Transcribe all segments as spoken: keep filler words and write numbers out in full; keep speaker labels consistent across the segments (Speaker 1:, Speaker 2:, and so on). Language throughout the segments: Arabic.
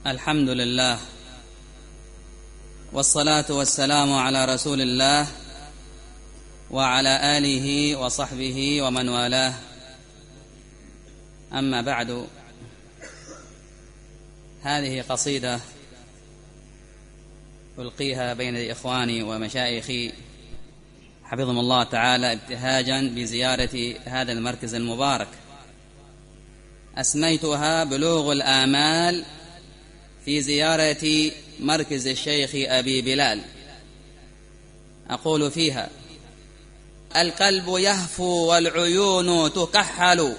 Speaker 1: الحمد لله والصلاة والسلام على رسول الله وعلى آله وصحبه ومن والاه. أما بعد، هذه قصيدة ألقيها بين إخواني ومشايخي حفظهم الله تعالى ابتهاجا بزيارة هذا المركز المبارك. أسميتها بلوغ الآمال في زيارة مركز الشيخ أبي بلال. أقول فيها: القلب يهفو والعيون تكحل،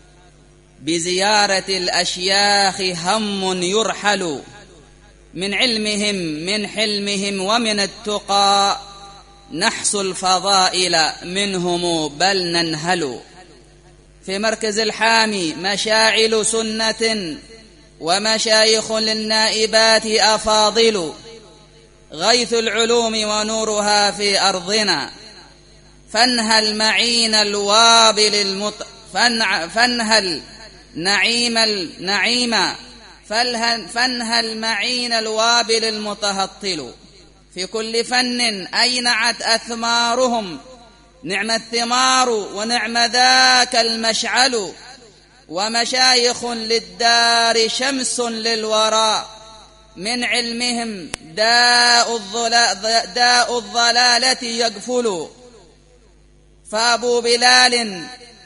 Speaker 1: بزيارة الأشياخ هم يرحل، من علمهم من حلمهم ومن التقى، نحصل الفضائل منهم بل ننهل. في مركز الحامي مشاعل سنة ومشايخ للنائبات أفاضل، غيث العلوم ونورها في أرضنا، فانهل معين الوابل المط... فانع... فانهل نعيم النعيم فالهل... فانهل معين الوابل المتهطل. في كل فن أينعت أثمارهم، نعم الثمار ونعم ذاك المشعل، ومشايخ للدار شمس للوراء، من علمهم داء, الضلا... داء الضلالة يقفل. فأبو بلال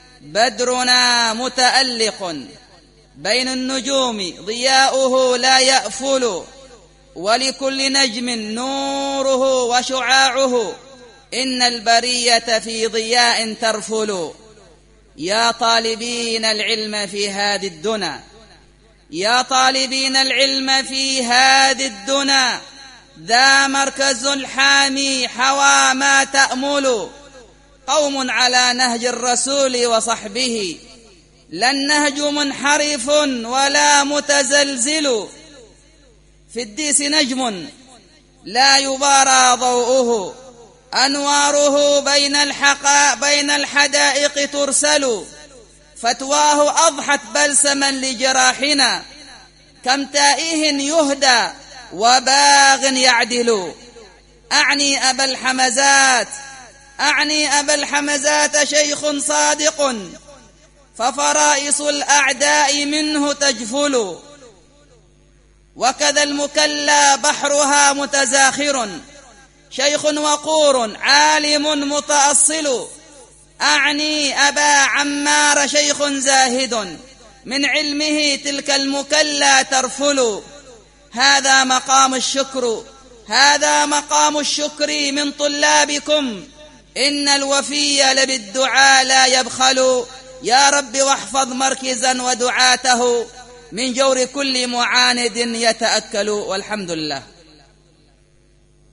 Speaker 1: بدرنا متألق، بين النجوم ضياؤه لا يأفل، ولكل نجم نوره وشعاعه، إن البرية في ضياء ترفل. يا طالبين العلم في هذه الدنا، يا طالبين العلم في هذه الدنا، ذا مركز الحامي حوى ما تأمل، قوم على نهج الرسول وصحبه، لا النهج منحرف ولا متزلزل. في الديس نجم لا يبارى ضوءه، أنواره بين الحقا بين الحدائق ترسل، فتواه أضحت بلسما لجراحنا، كم تائه يهدى وباغ يعدل. أعني أبا الحمزات أعني أبا الحمزات شيخ صادق، ففرائص الأعداء منه تجفل، وكذا المكلى بحرها متزاخر، شيخ وقور عالم متأصل. أعني أبا عمار شيخ زاهد، من علمه تلك المكلى ترفل. هذا مقام الشكر هذا مقام الشكر من طلابكم، إن الوفي لبالدعاء لا يبخل. يا رب واحفظ مركزا ودعاته من جور كل معاند يتأكل. والحمد لله.